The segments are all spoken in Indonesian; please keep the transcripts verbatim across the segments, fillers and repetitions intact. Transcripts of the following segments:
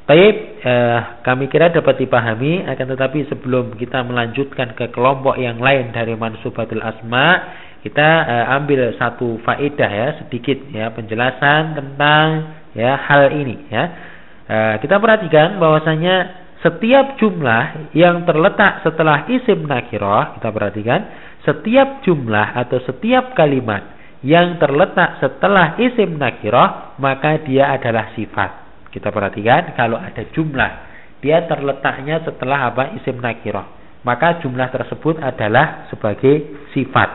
Baik, eh, kami kira dapat dipahami. Akan tetapi sebelum kita melanjutkan ke kelompok yang lain dari mansubatul asma, kita eh, ambil satu faedah ya, sedikit ya, penjelasan tentang ya hal ini ya. Eh, kita perhatikan bahwasanya setiap jumlah yang terletak setelah isim nakirah, kita perhatikan setiap jumlah atau setiap kalimat yang terletak setelah isim nakirah, maka dia adalah sifat. Kita perhatikan kalau ada jumlah dia terletaknya setelah apa? Isim nakirah, maka jumlah tersebut adalah sebagai sifat.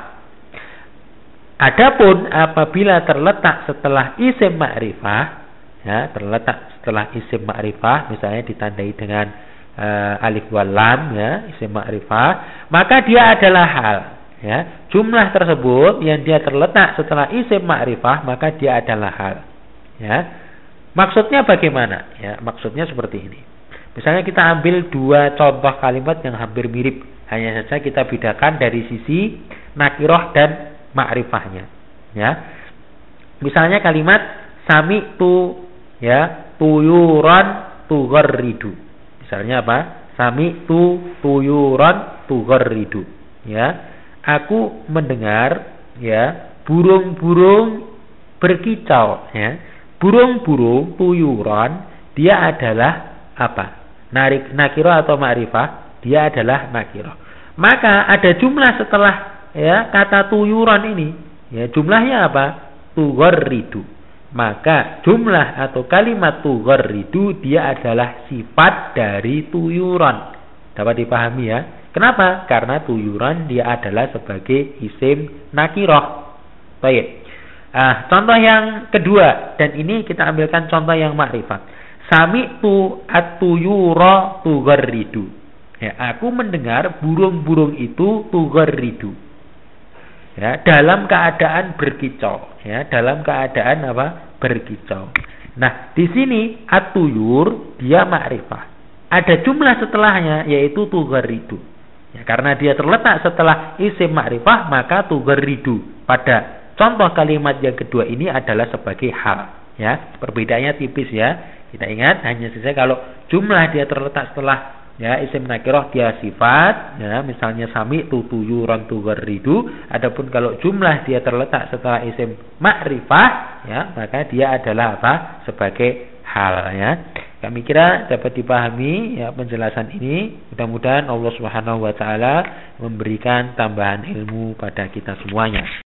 Adapun apabila terletak setelah isim ma'rifah, ya, terletak setelah isim ma'rifah, misalnya ditandai dengan uh, alif wal lam ya, isim ma'rifah, maka dia adalah hal ya. Jumlah tersebut yang dia terletak setelah isim ma'rifah, maka dia adalah hal ya. Maksudnya bagaimana? Ya, maksudnya seperti ini. Misalnya kita ambil dua contoh kalimat yang hampir mirip, hanya saja kita bedakan dari sisi nakirah dan ma'rifahnya. Ya, misalnya kalimat sami'tu ya tuyuran tugharridu. Misalnya apa? Sami'tu tuyuran tugharridu. Ya, aku mendengar ya burung-burung berkicau ya. Burung-burung tuyuran dia adalah apa? Narik nakirah atau ma'rifah? Dia adalah nakirah. Maka ada jumlah setelah ya kata tuyuran ini. Ya, jumlahnya apa? Tugharridu. Maka jumlah atau kalimat tugharridu dia adalah sifat dari tuyuran. Dapat dipahami ya? Kenapa? Karena tuyuran dia adalah sebagai isim nakirah. Baik. Ah, contoh yang kedua, dan ini kita ambilkan contoh yang ma'rifat. Sami'tu at-tuyura tugharridu. Ya, aku mendengar burung-burung itu tugharridu. Ya, dalam keadaan berkicau, ya, dalam keadaan apa? Berkicau. Nah, di sini at-tuyur dia ma'rifah. Ada jumlah setelahnya yaitu tugharridu. Ya, karena dia terletak setelah isim ma'rifah, maka tugharridu pada contoh kalimat yang kedua ini adalah sebagai hal ya. Perbedaannya tipis ya. Kita ingat hanya saja kalau jumlah dia terletak setelah ya isim nakirah dia sifat ya, misalnya sami tu tuyuran tugharridu. Adapun kalau jumlah dia terletak setelah isim ma'rifah ya, maka dia adalah apa? Sebagai hal ya. Kami kira dapat dipahami ya penjelasan ini. Mudah-mudahan Allah Subhanahu wa taala memberikan tambahan ilmu pada kita semuanya.